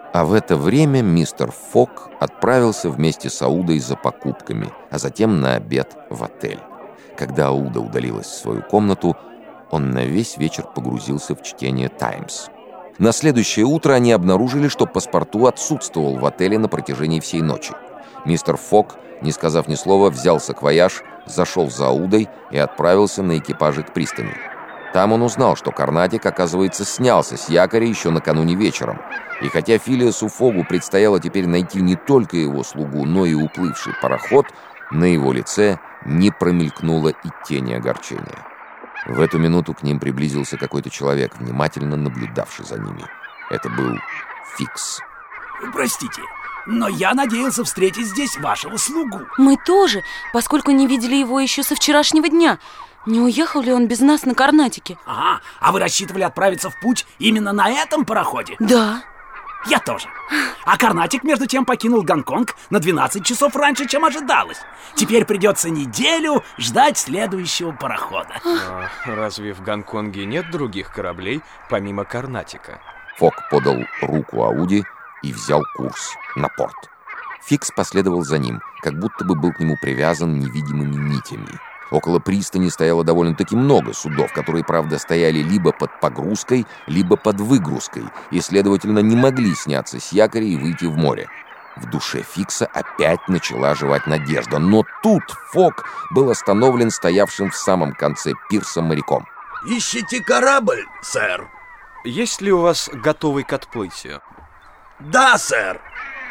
А в это время мистер Фок отправился вместе с Аудой за покупками, а затем на обед в отель. Когда Ауда удалилась в свою комнату, он на весь вечер погрузился в чтение «Таймс». На следующее утро они обнаружили, что паспорту отсутствовал в отеле на протяжении всей ночи. Мистер Фок, не сказав ни слова, взял саквояж, зашел за Аудой и отправился на экипаже к пристани. Там он узнал, что Карнатик, оказывается, снялся с якоря еще накануне вечером. И хотя Филиасу Фогу предстояло теперь найти не только его слугу, но и уплывший пароход, на его лице не промелькнуло и тени огорчения. В эту минуту к ним приблизился какой-то человек, внимательно наблюдавший за ними. Это был Фикс. Простите, но я надеялся встретить здесь вашего слугу. Мы тоже, поскольку не видели его еще со вчерашнего дня. Не уехал ли он без нас на Карнатике? Ага, а вы рассчитывали отправиться в путь именно на этом пароходе? Да. Я тоже. А Карнатик, между тем, покинул Гонконг на 12 часов раньше, чем ожидалось. Теперь придется неделю ждать следующего парохода. Разве в Гонконге нет других кораблей, помимо Карнатика? Фок подал руку Ауди и взял курс на порт. Фикс последовал за ним, как будто бы был к нему привязан невидимыми нитями. Около пристани стояло довольно-таки много судов, которые, правда, стояли либо под погрузкой, либо под выгрузкой, и, следовательно, не могли сняться с якоря и выйти в море. В душе Фикса опять начала оживать надежда, но тут Фок был остановлен стоявшим в самом конце пирса моряком. «Ищите корабль, сэр?» Есть ли у вас готовый к отплытию? «Да, сэр.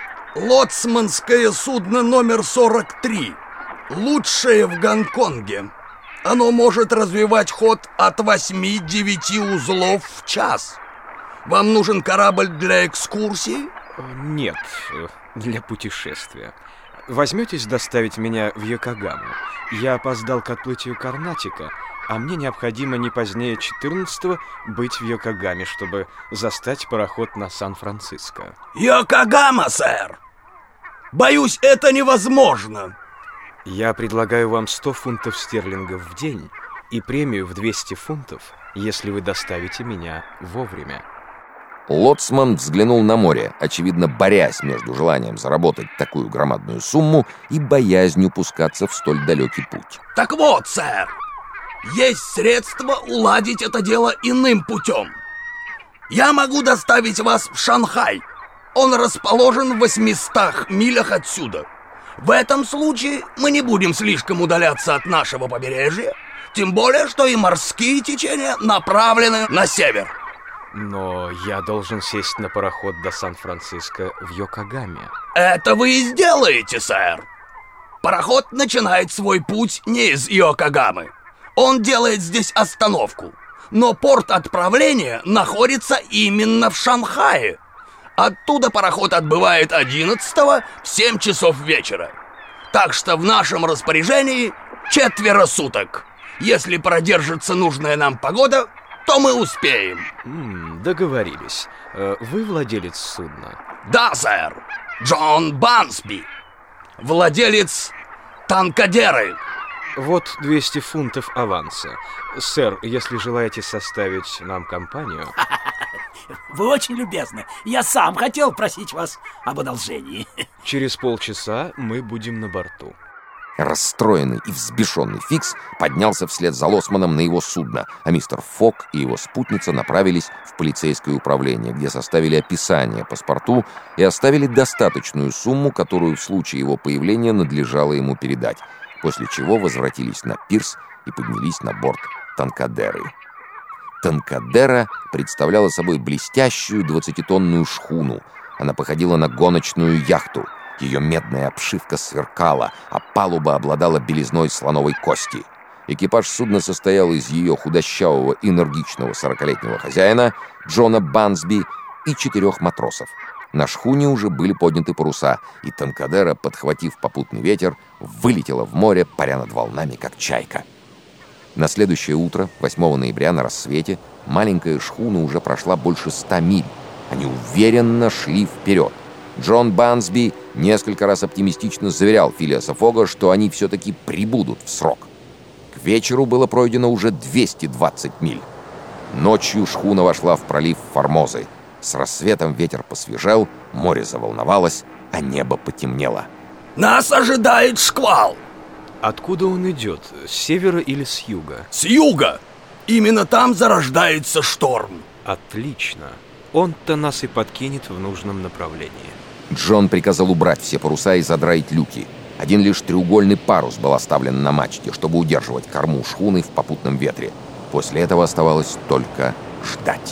Лоцманское судно номер 43. Лучшее в Гонконге. Оно может развивать ход от 8-9 узлов в час. Вам нужен корабль для экскурсии?» Нет, для путешествия. Возьметесь доставить меня в Йокогаму? Я опоздал к отплытию Карнатика, а мне необходимо не позднее 14-го быть в Йокогаме, чтобы застать пароход на Сан-Франциско. «Йокогама, сэр! Боюсь, это невозможно!» Я предлагаю вам 100 фунтов стерлингов в день и премию в 200 фунтов, если вы доставите меня вовремя. Лоцман взглянул на море, очевидно, борясь между желанием заработать такую громадную сумму и боязнью пускаться в столь далекий путь. «Так вот, сэр, есть средства уладить это дело иным путем. Я могу доставить вас в Шанхай. Он расположен в 800 милях отсюда. В этом случае мы не будем слишком удаляться от нашего побережья, тем более, что и морские течения направлены на север». Но я должен сесть на пароход до Сан-Франциско в Йокогаме. «Это вы и сделаете, сэр. Пароход начинает свой путь не из Йокогамы. Он делает здесь остановку, но порт отправления находится именно в Шанхае. Оттуда пароход отбывает 11-го в 7 часов вечера. Так что в нашем распоряжении 4 суток. Если продержится нужная нам погода, то мы успеем». Договорились. Вы владелец судна? «Да, сэр. Джон Бансби, владелец Танкадеры». Вот 200 фунтов аванса. Сэр, если желаете составить нам компанию... Вы очень любезны. Я сам хотел просить вас об одолжении. Через полчаса мы будем на борту. Расстроенный и взбешенный Фикс поднялся вслед за Лоцманом на его судно, а мистер Фок и его спутница направились в полицейское управление, где составили описание паспорту и оставили достаточную сумму, которую в случае его появления надлежало ему передать, после чего возвратились на пирс и поднялись на борт Танкадеры. Танкадера представляла собой блестящую 20-тонную шхуну. Она походила на гоночную яхту. Ее медная обшивка сверкала, а палуба обладала белизной слоновой кости. Экипаж судна состоял из ее худощавого, энергичного 40-летнего хозяина, Джона Бансби, и 4 матросов. На шхуне уже были подняты паруса, и Танкадера, подхватив попутный ветер, вылетела в море, паря над волнами, как чайка. На следующее утро, 8 ноября, на рассвете, маленькая шхуна уже прошла больше 100 миль. Они уверенно шли вперед. Джон Бансби несколько раз оптимистично заверял Филиаса Фога, что они все-таки прибудут в срок. К вечеру было пройдено уже 220 миль. Ночью шхуна вошла в пролив Формозы. С рассветом ветер посвежел, море заволновалось, а небо потемнело. Нас ожидает шквал. Откуда он идет? С севера или с юга? С юга. Именно там зарождается шторм. Отлично. Он-то нас и подкинет в нужном направлении. Джон приказал убрать все паруса и задраить люки. Один лишь треугольный парус был оставлен на мачте, чтобы удерживать корму шхуны в попутном ветре. После этого оставалось только ждать.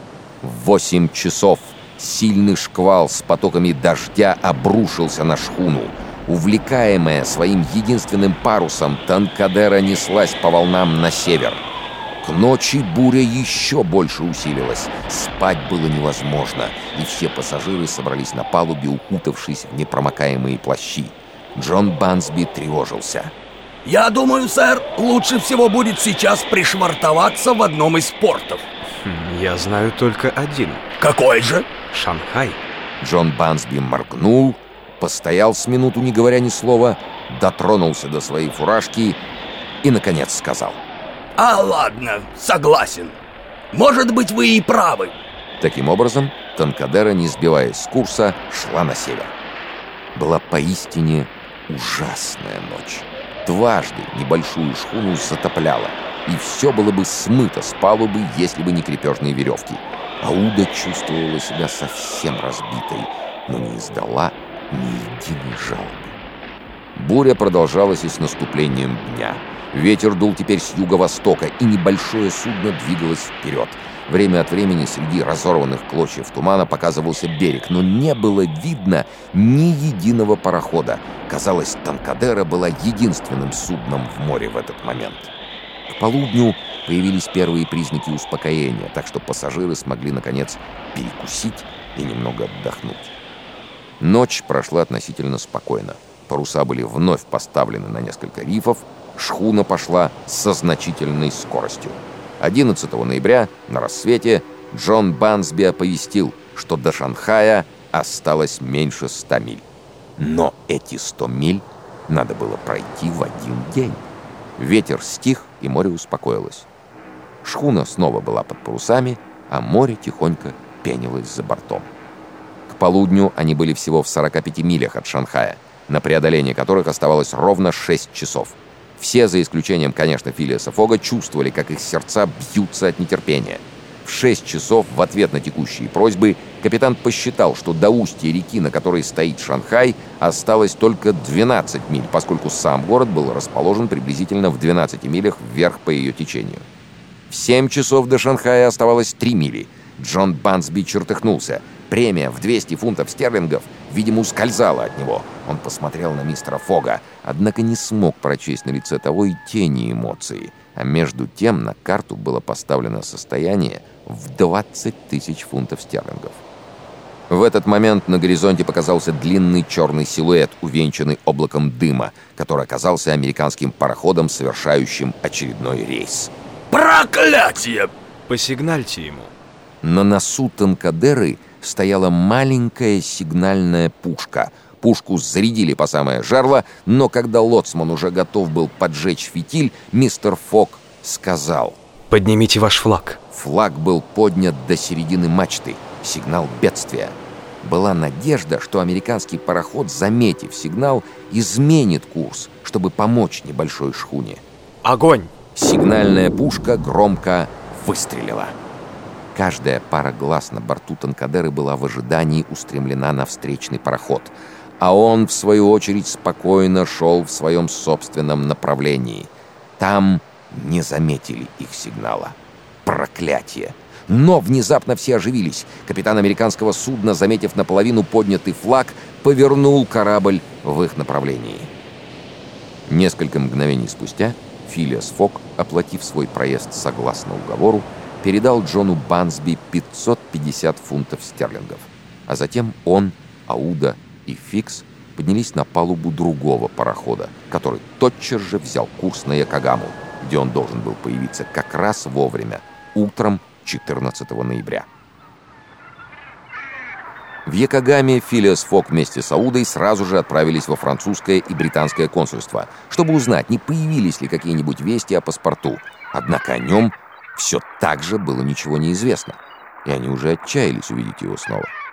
В 8 часов сильный шквал с потоками дождя обрушился на шхуну. Увлекаемая своим единственным парусом, Танкадера неслась по волнам на север. К ночи буря еще больше усилилась. Спать было невозможно, и все пассажиры собрались на палубе, укутавшись в непромокаемые плащи. Джон Бансби тревожился. Я думаю, сэр, лучше всего будет сейчас пришвартоваться в одном из портов. Я знаю только один. Какой же? Шанхай. Джон Бансби моргнул, постоял с минуту, не говоря ни слова, дотронулся до своей фуражки и, наконец, сказал: А ладно, согласен. Может быть, вы и правы. Таким образом, Танкадера, не сбиваясь с курса, шла на север. Была поистине ужасная ночь. Дважды небольшую шхуну затопляло, и все было бы смыто с палубы, если бы не крепежные веревки. Ауда чувствовала себя совсем разбитой, но не издала ни единой жалобы. Буря продолжалась и с наступлением дня. Ветер дул теперь с юго-востока, и небольшое судно двигалось вперед. Время от времени среди разорванных клочьев тумана показывался берег, но не было видно ни единого парохода. Казалось, Танкадера была единственным судном в море в этот момент. К полудню появились первые признаки успокоения, так что пассажиры смогли, наконец, перекусить и немного отдохнуть. Ночь прошла относительно спокойно. Паруса были вновь поставлены на несколько рифов, шхуна пошла со значительной скоростью. 11 ноября на рассвете Джон Бансби оповестил, что до Шанхая осталось меньше 100 миль. Но эти 100 миль надо было пройти в один день. Ветер стих, и море успокоилось. Шхуна снова была под парусами, а море тихонько пенилось за бортом. К полудню они были всего в 45 милях от Шанхая, на преодоление которых оставалось ровно 6 часов. Все, за исключением, конечно, Филиаса Фога, чувствовали, как их сердца бьются от нетерпения. В 6 часов, в ответ на текущие просьбы, капитан посчитал, что до устья реки, на которой стоит Шанхай, осталось только 12 миль, поскольку сам город был расположен приблизительно в 12 милях вверх по ее течению. В 7 часов до Шанхая оставалось 3 мили. Джон Бансби чертыхнулся. Премия в 200 фунтов стерлингов, видимо, ускользала от него. Он посмотрел на мистера Фога, однако не смог прочесть на лице того и тени эмоций. А между тем на карту было поставлено состояние в 20 тысяч фунтов стерлингов. В этот момент на горизонте показался длинный черный силуэт, увенчанный облаком дыма, который оказался американским пароходом, совершающим очередной рейс. Проклятие! Посигнальте ему. На носу Танкадеры стояла маленькая сигнальная пушка. Пушку зарядили по самое жерло, но когда лоцман уже готов был поджечь фитиль, мистер Фог сказал: «Поднимите ваш флаг». Флаг был поднят до середины мачты. Сигнал бедствия. Была надежда, что американский пароход, заметив сигнал, изменит курс, чтобы помочь небольшой шхуне. Огонь! Сигнальная пушка громко выстрелила. Каждая пара глаз на борту Танкадеры была в ожидании устремлена на встречный пароход, а он, в свою очередь, спокойно шел в своем собственном направлении. Там не заметили их сигнала. Проклятие! Но внезапно все оживились. Капитан американского судна, заметив наполовину поднятый флаг, повернул корабль в их направлении. Несколько мгновений спустя Филиас Фог, оплатив свой проезд согласно уговору, передал Джону Бансби 550 фунтов стерлингов. А затем он, Ауда и Фикс поднялись на палубу другого парохода, который тотчас же взял курс на Якогаму, где он должен был появиться как раз вовремя, утром 14 ноября. В Якогаме Филиас Фог вместе с Аудой сразу же отправились во французское и британское консульство, чтобы узнать, не появились ли какие-нибудь вести о паспорту. Однако о нем все так же было ничего не известно. и они уже отчаялись увидеть его снова.